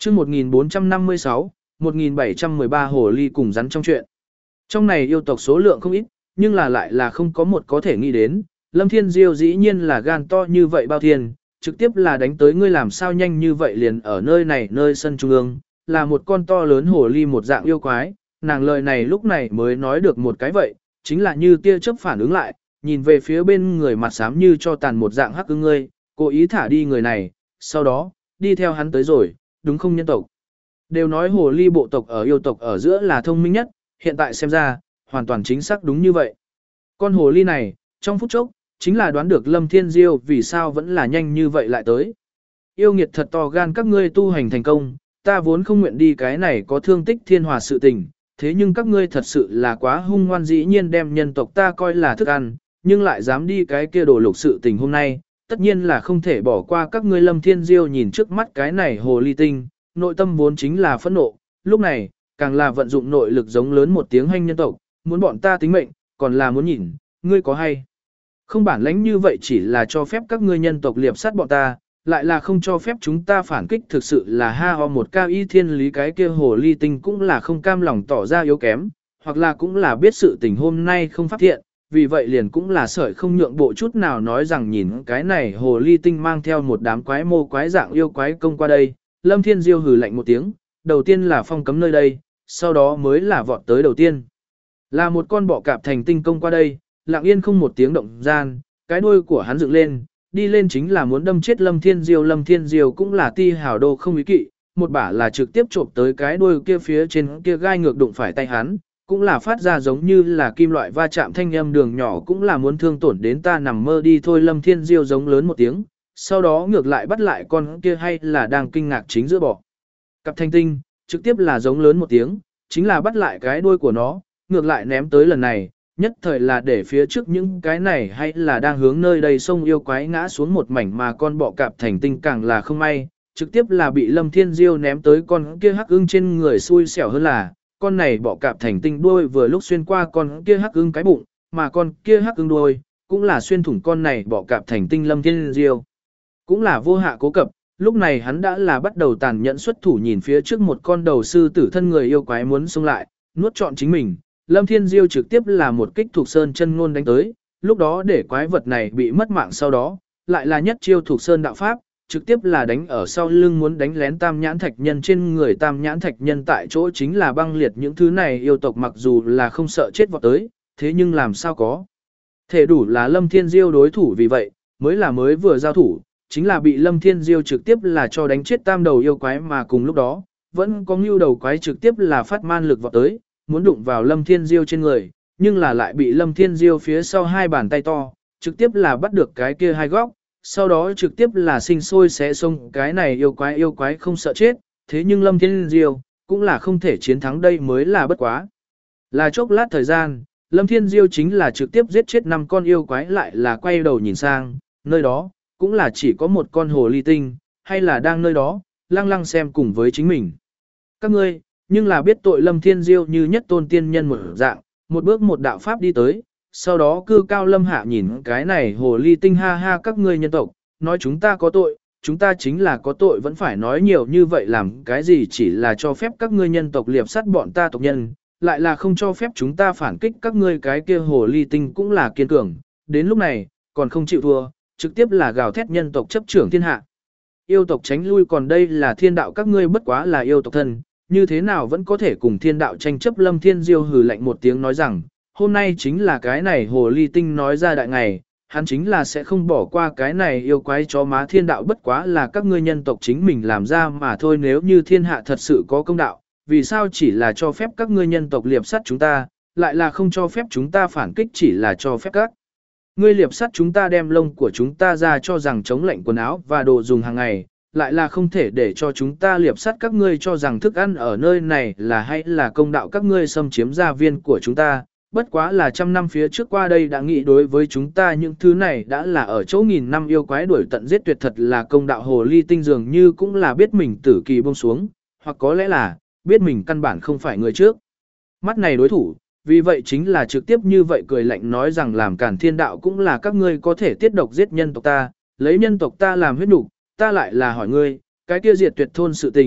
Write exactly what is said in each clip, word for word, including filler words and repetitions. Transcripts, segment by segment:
chương một nghìn bốn trăm năm mươi sáu, một nghìn bảy trăm mười ba hồ ly cùng rắn trong chuyện. Trong này yêu tộc số lượng không ít, nhưng là lại là không có một có thể nghĩ đến, Lâm Thiên Diêu dĩ nhiên là gan to như vậy bao thiên, trực tiếp là đánh tới ngươi làm sao nhanh như vậy liền ở nơi này nơi sân trung ương, là một con to lớn hồ ly một dạng yêu quái, nàng lời này lúc này mới nói được một cái vậy, chính là như tia chớp phản ứng lại, nhìn về phía bên người mặt xám như cho tàn một dạng hắc ưng ngươi, cố ý thả đi người này, sau đó, đi theo hắn tới rồi, đúng không nhân tộc. Đều nói hồ ly bộ tộc ở yêu tộc ở giữa là thông minh nhất, hiện tại xem ra, hoàn toàn chính xác đúng như vậy. Con hồ ly này, trong phút chốc, chính là đoán được Lâm Thiên Diêu vì sao vẫn là nhanh như vậy lại tới. Yêu nghiệt thật to gan các ngươi tu hành thành công, ta vốn không nguyện đi cái này có thương tích thiên hòa sự tình, thế nhưng các ngươi thật sự là quá hung ngoan dĩ nhiên đem nhân tộc ta coi là thức ăn, nhưng lại dám đi cái kia đổ lục sự tình hôm nay, tất nhiên là không thể bỏ qua các ngươi. Lâm Thiên Diêu nhìn trước mắt cái này hồ ly tinh, nội tâm vốn chính là phẫn nộ, lúc này, càng là vận dụng nội lực giống lớn một tiếng hanh nhân tộc, muốn bọn ta tính mệnh, còn là muốn nhìn, ngươi có hay không bản lãnh như vậy chỉ là cho phép các ngươi nhân tộc liệp sát bọn ta, lại là không cho phép chúng ta phản kích, thực sự là ha ho. Một cao y thiên lý cái kia hồ ly tinh cũng là không cam lòng tỏ ra yếu kém, hoặc là cũng là biết sự tình hôm nay không pháp thiện, vì vậy liền cũng là sợi không nhượng bộ chút nào nói rằng nhìn cái này hồ ly tinh mang theo một đám quái mô quái dạng yêu quái công qua đây. Lâm Thiên Diêu hừ lạnh một tiếng, đầu tiên là phong cấm nơi đây, sau đó mới là vọt tới đầu tiên. Là một con bọ cạp thành tinh công qua đây, lặng yên không một tiếng động gian, cái đuôi của hắn dựng lên, đi lên chính là muốn đâm chết Lâm Thiên Diêu. Lâm Thiên Diêu cũng là ti hào đô không ý kỵ, một bả là trực tiếp chộp tới cái đuôi kia phía trên kia gai ngược đụng phải tay hắn, cũng là phát ra giống như là kim loại va chạm thanh âm đường nhỏ, cũng là muốn thương tổn đến ta nằm mơ đi thôi. Lâm Thiên Diêu giống lớn một tiếng, sau đó ngược lại bắt lại con kia hay là đang kinh ngạc chính giữa bọ cặp thanh tinh, trực tiếp là giống lớn một tiếng, chính là bắt lại cái đuôi của nó, ngược lại ném tới lần này, nhất thời là để phía trước những cái này hay là đang hướng nơi đây sông yêu quái ngã xuống một mảnh, mà con bọ cạp thành tinh càng là không may, trực tiếp là bị Lâm Thiên Diêu ném tới con kia hắc ưng trên người. Xui xẻo hơn là, con này bọ cạp thành tinh đuôi vừa lúc xuyên qua con kia hắc ưng cái bụng, mà con kia hắc ưng đuôi cũng là xuyên thủng con này bọ cạp thành tinh. Lâm Thiên Diêu cũng là vô hạ cố cập, lúc này hắn đã là bắt đầu tàn nhẫn xuất thủ, nhìn phía trước một con đầu sư tử thân người yêu quái muốn xông lại, nuốt trọn chính mình. Lâm Thiên Diêu trực tiếp là một kích thuộc sơn chân ngôn đánh tới, lúc đó để quái vật này bị mất mạng, sau đó lại là nhất chiêu thuộc sơn đạo pháp, trực tiếp là đánh ở sau lưng muốn đánh lén tam nhãn thạch nhân trên người. Tam nhãn thạch nhân tại chỗ chính là băng liệt, những thứ này yêu tộc mặc dù là không sợ chết vọt tới, thế nhưng làm sao có thể đủ là Lâm Thiên Diêu đối thủ, vì vậy mới là mới vừa giao thủ chính là bị Lâm Thiên Diêu trực tiếp là cho đánh chết tam đầu yêu quái, mà cùng lúc đó vẫn có ngưu đầu quái trực tiếp là phát man lực vọt tới, muốn đụng vào Lâm Thiên Diêu trên người, nhưng là lại bị Lâm Thiên Diêu phía sau hai bàn tay to, trực tiếp là bắt được cái kia hai góc, sau đó trực tiếp là sinh sôi xé xông cái này yêu quái. Yêu quái không sợ chết, thế nhưng Lâm Thiên Diêu cũng là không thể chiến thắng, đây mới là bất quá. Là chốc lát thời gian, Lâm Thiên Diêu chính là trực tiếp giết chết năm con yêu quái, lại là quay đầu nhìn sang, nơi đó, cũng là chỉ có một con hồ ly tinh, hay là đang nơi đó, lăng lăng xem cùng với chính mình. Các ngươi, nhưng là biết tội. Lâm Thiên Diêu như nhất tôn tiên nhân một dạng, một bước một đạo pháp đi tới, sau đó cư cao lâm hạ nhìn cái này hồ ly tinh, ha ha, các ngươi nhân tộc, nói chúng ta có tội, chúng ta chính là có tội, vẫn phải nói nhiều như vậy làm cái gì, chỉ là cho phép các ngươi nhân tộc liệp sát bọn ta tộc nhân, lại là không cho phép chúng ta phản kích các ngươi. Cái kia hồ ly tinh cũng là kiên cường, đến lúc này, còn không chịu thua, trực tiếp là gào thét nhân tộc chấp trưởng thiên hạ. Yêu tộc tránh lui, còn đây là thiên đạo, các ngươi bất quá là yêu tộc thân, như thế nào vẫn có thể cùng thiên đạo tranh chấp. Lâm Thiên Diêu hừ lạnh một tiếng nói rằng, hôm nay chính là cái này hồ ly tinh nói ra đại ngày, hắn chính là sẽ không bỏ qua cái này yêu quái chó má. Thiên đạo bất quá là các ngươi nhân tộc chính mình làm ra mà thôi, nếu như thiên hạ thật sự có công đạo, vì sao chỉ là cho phép các ngươi nhân tộc liệp sát chúng ta, lại là không cho phép chúng ta phản kích, chỉ là cho phép các ngươi liệp sát chúng ta, đem lông của chúng ta ra cho rằng chống lạnh quần áo và đồ dùng hàng ngày, lại là không thể để cho chúng ta liệp sát các ngươi, cho rằng thức ăn ở nơi này là hay là công đạo, các ngươi xâm chiếm gia viên của chúng ta, bất quá là trăm năm phía trước qua đây đã nghĩ đối với chúng ta, những thứ này đã là ở chỗ nghìn năm yêu quái đuổi tận giết tuyệt, thật là công đạo. Hồ ly tinh dường như cũng là biết mình tử kỳ buông xuống, hoặc có lẽ là biết mình căn bản không phải người trước mắt này đối thủ, vì vậy chính là trực tiếp như vậy cười lạnh nói rằng, làm cản thiên đạo cũng là các ngươi có thể tiết độc giết nhân tộc ta, lấy nhân tộc ta làm huyết nục, ta lại là hỏi ngươi, cái kia diệt tuyệt thôn sự tình,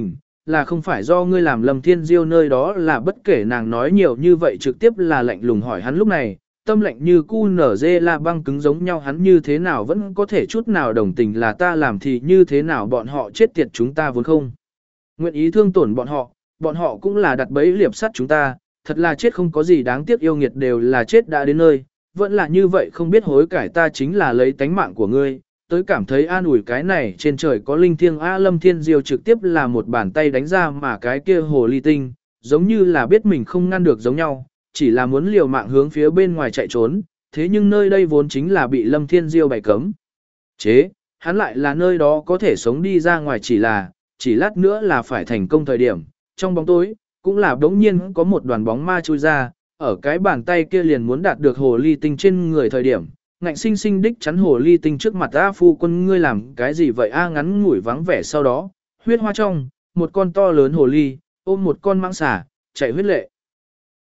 là không phải do ngươi làm Lâm Thiên Diêu nơi đó là bất kể nàng nói nhiều như vậy trực tiếp là lạnh lùng hỏi hắn lúc này, tâm lạnh như cu nở dê la băng cứng giống nhau hắn như thế nào vẫn có thể chút nào đồng tình là ta làm thì như thế nào bọn họ chết tiệt chúng ta vốn không. Nguyện ý thương tổn bọn họ, bọn họ cũng là đặt bẫy liệp sắt chúng ta, thật là chết không có gì đáng tiếc yêu nghiệt đều là chết đã đến nơi, vẫn là như vậy không biết hối cải ta chính là lấy tánh mạng của ngươi, tới cảm thấy an ủi cái này trên trời có linh thiêng A Lâm Thiên Diêu trực tiếp là một bàn tay đánh ra mà cái kia hồ ly tinh, giống như là biết mình không ngăn được giống nhau, chỉ là muốn liều mạng hướng phía bên ngoài chạy trốn, thế nhưng nơi đây vốn chính là bị Lâm Thiên Diêu bày cấm. Chế, hắn lại là nơi đó có thể sống đi ra ngoài chỉ là, chỉ lát nữa là phải thành công thời điểm, trong bóng tối, cũng là đống nhiên có một đoàn bóng ma chui ra, ở cái bàn tay kia liền muốn đạt được hồ ly tinh trên người thời điểm, ngạnh sinh sinh đích chắn hồ ly tinh trước mặt A phu quân ngươi làm cái gì vậy A ngắn ngủi vắng vẻ sau đó, huyết hoa trong, một con to lớn hồ ly, ôm một con mãng xà, chạy huyết lệ.